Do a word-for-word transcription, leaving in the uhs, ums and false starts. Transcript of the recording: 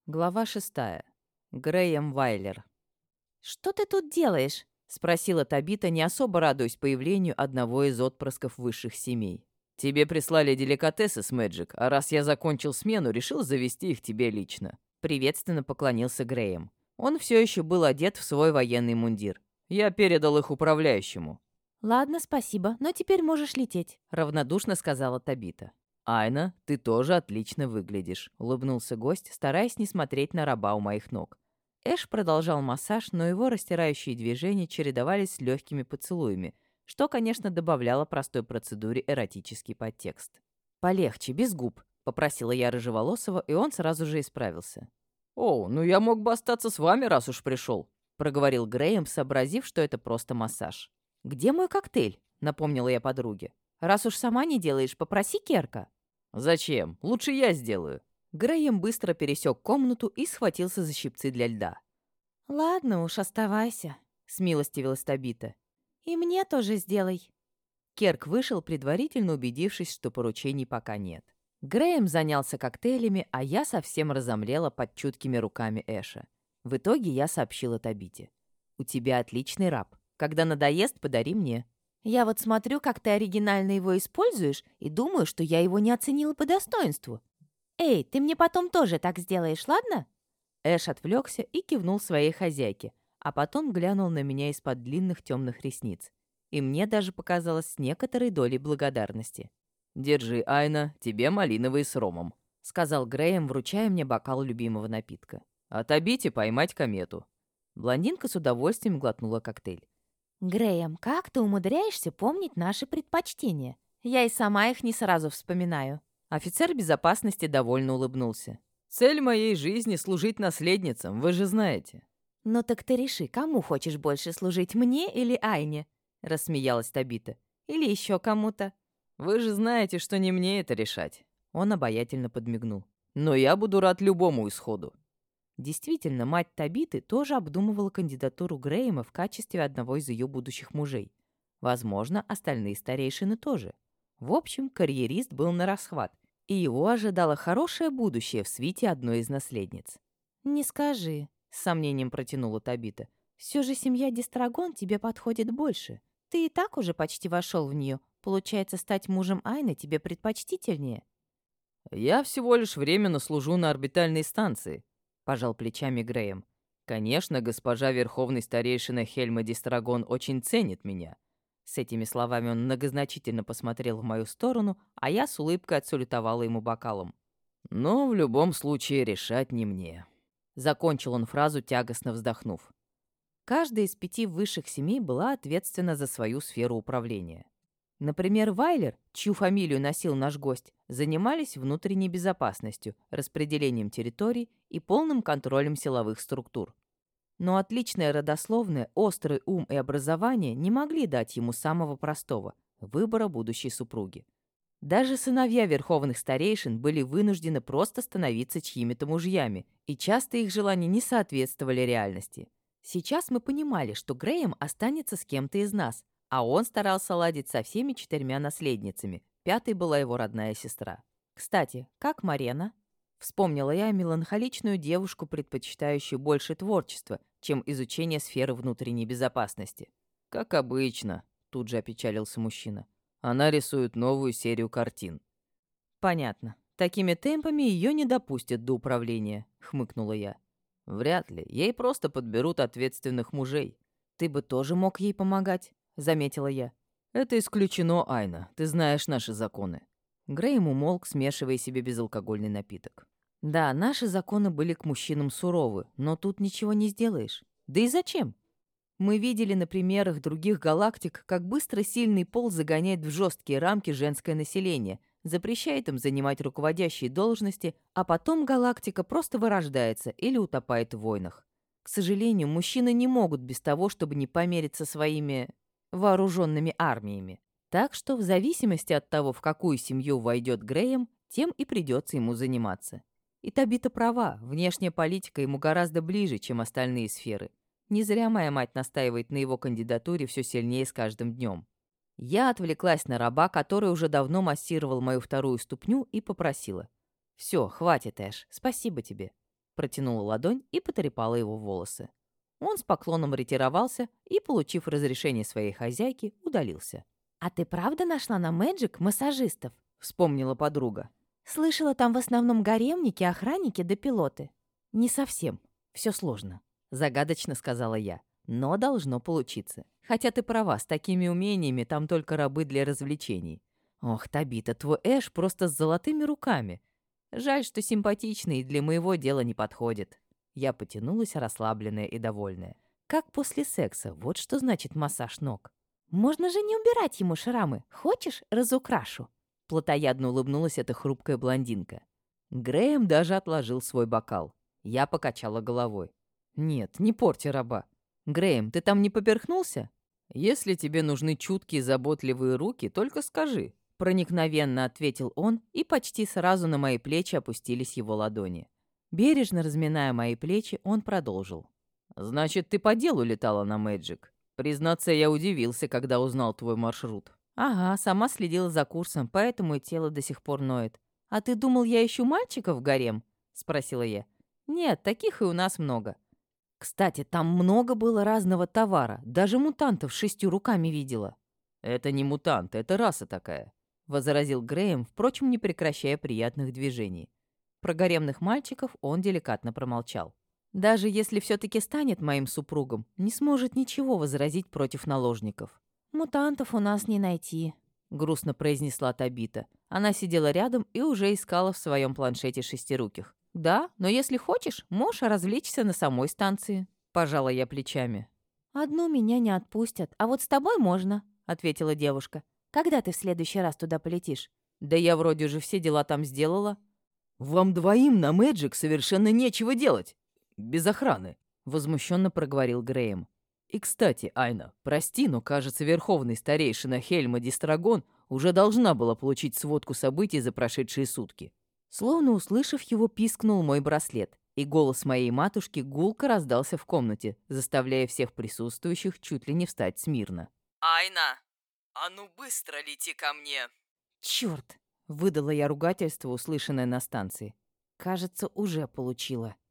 Глава шестая. Грэем Вайлер. «Что ты тут делаешь?» — спросила Табита, не особо радуясь появлению одного из отпрысков высших семей. «Тебе прислали деликатесы с Мэджик, а раз я закончил смену, решил завести их тебе лично». Приветственно поклонился Грэем. Он все еще был одет в свой военный мундир. «Я передал их управляющему», «Ладно, спасибо, но теперь можешь лететь». — равнодушно сказала Табита. «Айна, ты тоже отлично выглядишь», — улыбнулся гость, стараясь не смотреть на раба у моих ног. Эш продолжал массаж, но его растирающие движения чередовались с легкими поцелуями, что, конечно, добавляло простой процедуре эротический подтекст. «Полегче, без губ», — попросила я Рыжеволосого, и он сразу же исправился. «О, ну я мог бы остаться с вами, раз уж пришел», — проговорил Грэем, сообразив, что это просто массаж. «Где мой коктейль?» — напомнила я подруге. «Раз уж сама не делаешь, попроси Керка». «Зачем? Лучше я сделаю». Грэем быстро пересек комнату и схватился за щипцы для льда. «Ладно уж, оставайся», — смилостивилась Табита. «И мне тоже сделай». Керк вышел, предварительно убедившись, что поручений пока нет. Грэем занялся коктейлями, а я совсем разомлела под чуткими руками Эша. В итоге я сообщила Табите. «У тебя отличный раб. Когда надоест, подари мне». «Я вот смотрю, как ты оригинально его используешь, и думаю, что я его не оценила по достоинству. Эй, ты мне потом тоже так сделаешь, ладно?» Эш отвлекся и кивнул своей хозяйке, а потом глянул на меня из-под длинных темных ресниц. И мне даже показалось с некоторой долей благодарности. «Держи, Айна, тебе малиновый с ромом», — сказал Грэем, вручая мне бокал любимого напитка. «Отобите поймать комету». Блондинка с удовольствием глотнула коктейль. «Грэем, как ты умудряешься помнить наши предпочтения? Я и сама их не сразу вспоминаю». Офицер безопасности довольно улыбнулся. «Цель моей жизни — служить наследницам, вы же знаете». «Ну так ты реши, кому хочешь больше служить, мне или Айне?» — рассмеялась Табита. «Или еще кому-то?» «Вы же знаете, что не мне это решать». Он обаятельно подмигнул. «Но я буду рад любому исходу». Действительно, мать Табиты тоже обдумывала кандидатуру Грэема в качестве одного из ее будущих мужей. Возможно, остальные старейшины тоже. В общем, карьерист был на расхват, и его ожидало хорошее будущее в свите одной из наследниц. «Не скажи», — с сомнением протянула Табита. «Все же семья Дистрагон тебе подходит больше. Ты и так уже почти вошел в нее. Получается, стать мужем Айны тебе предпочтительнее». «Я всего лишь временно служу на орбитальной станции», — пожал плечами Грэем. «Конечно, госпожа Верховный Старейшина Хельма Дистрагон очень ценит меня». С этими словами он многозначительно посмотрел в мою сторону, а я с улыбкой отсалютовала ему бокалом. «Но в любом случае решать не мне». Закончил он фразу, тягостно вздохнув. Каждая из пяти высших семей была ответственна за свою сферу управления. Например, Вайлер, чью фамилию носил наш гость, занимались внутренней безопасностью, распределением территорий и полным контролем силовых структур. Но отличное родословное, острый ум и образование не могли дать ему самого простого — выбора будущей супруги. Даже сыновья верховных старейшин были вынуждены просто становиться чьими-то мужьями, и часто их желания не соответствовали реальности. Сейчас мы понимали, что Грэем останется с кем-то из нас, а он старался ладить со всеми четырьмя наследницами. Пятой была его родная сестра. «Кстати, как Марена?» Вспомнила я меланхоличную девушку, предпочитающую больше творчество, чем изучение сферы внутренней безопасности. «Как обычно», — тут же опечалился мужчина. «Она рисует новую серию картин». «Понятно. Такими темпами ее не допустят до управления», — хмыкнула я. «Вряд ли. Ей просто подберут ответственных мужей. Ты бы тоже мог ей помогать», — заметила я. «Это исключено, Айна. Ты знаешь наши законы». Грэем умолк, смешивая себе безалкогольный напиток. «Да, наши законы были к мужчинам суровы, но тут ничего не сделаешь. Да и зачем? Мы видели на примерах других галактик, как быстро сильный пол загоняет в жесткие рамки женское население, запрещает им занимать руководящие должности, а потом галактика просто вырождается или утопает в войнах. К сожалению, мужчины не могут без того, чтобы не помериться своими вооруженными армиями. Так что в зависимости от того, в какую семью войдет Грэем, тем и придется ему заниматься. И Табита права, внешняя политика ему гораздо ближе, чем остальные сферы. Не зря моя мать настаивает на его кандидатуре все сильнее с каждым днем. Я отвлеклась на раба, который уже давно массировал мою вторую ступню, и попросила. «Все, хватит, Эш, спасибо тебе». Протянула ладонь и потрепала его волосы. Он с поклоном ретировался и, получив разрешение своей хозяйки, удалился. «А ты правда нашла на Мэджик массажистов?» — вспомнила подруга. «Слышала, там в основном гаремники, охранники да пилоты». «Не совсем. Все сложно», — загадочно сказала я. «Но должно получиться. Хотя ты права, с такими умениями там только рабы для развлечений. Ох, Табита, твой Эш просто с золотыми руками. Жаль, что симпатичный и для моего дела не подходит». Я потянулась, расслабленная и довольная. Как после секса, вот что значит массаж ног. «Можно же не убирать ему шрамы. Хочешь, разукрашу?» Плотоядно улыбнулась эта хрупкая блондинка. Грэем даже отложил свой бокал. Я покачала головой. «Нет, не порти раба. Грэем, ты там не поперхнулся? Если тебе нужны чуткие, заботливые руки, только скажи». Проникновенно ответил он, и почти сразу на мои плечи опустились его ладони. Бережно разминая мои плечи, он продолжил. «Значит, ты по делу летала на Мэджик? Признаться, я удивился, когда узнал твой маршрут». «Ага, сама следила за курсом, поэтому и тело до сих пор ноет. А ты думал, я ищу мальчиков в гарем?» — спросила я. «Нет, таких и у нас много. Кстати, там много было разного товара, даже мутантов шестью руками видела». «Это не мутанты, это раса такая», — возразил Грэем, впрочем, не прекращая приятных движений. Про гаремных мальчиков он деликатно промолчал. «Даже если все-таки станет моим супругом, не сможет ничего возразить против наложников». «Мутантов у нас не найти», — грустно произнесла Табита. Она сидела рядом и уже искала в своем планшете шестируких. «Да, но если хочешь, можешь развлечься на самой станции», — пожала я плечами. «Одну меня не отпустят, а вот с тобой можно», — ответила девушка. «Когда ты в следующий раз туда полетишь?» «Да я вроде уже все дела там сделала». «Вам двоим на Мэджик совершенно нечего делать. Без охраны», — возмущенно проговорил Грэем. «И, кстати, Айна, прости, но, кажется, верховный старейшина Хельма Дистрагон уже должна была получить сводку событий за прошедшие сутки». Словно услышав его, пискнул мой браслет, и голос моей матушки гулко раздался в комнате, заставляя всех присутствующих чуть ли не встать смирно. «Айна, а ну быстро лети ко мне!» «Чёрт!» — выдала я ругательство, услышанное на станции. «Кажется, уже получила».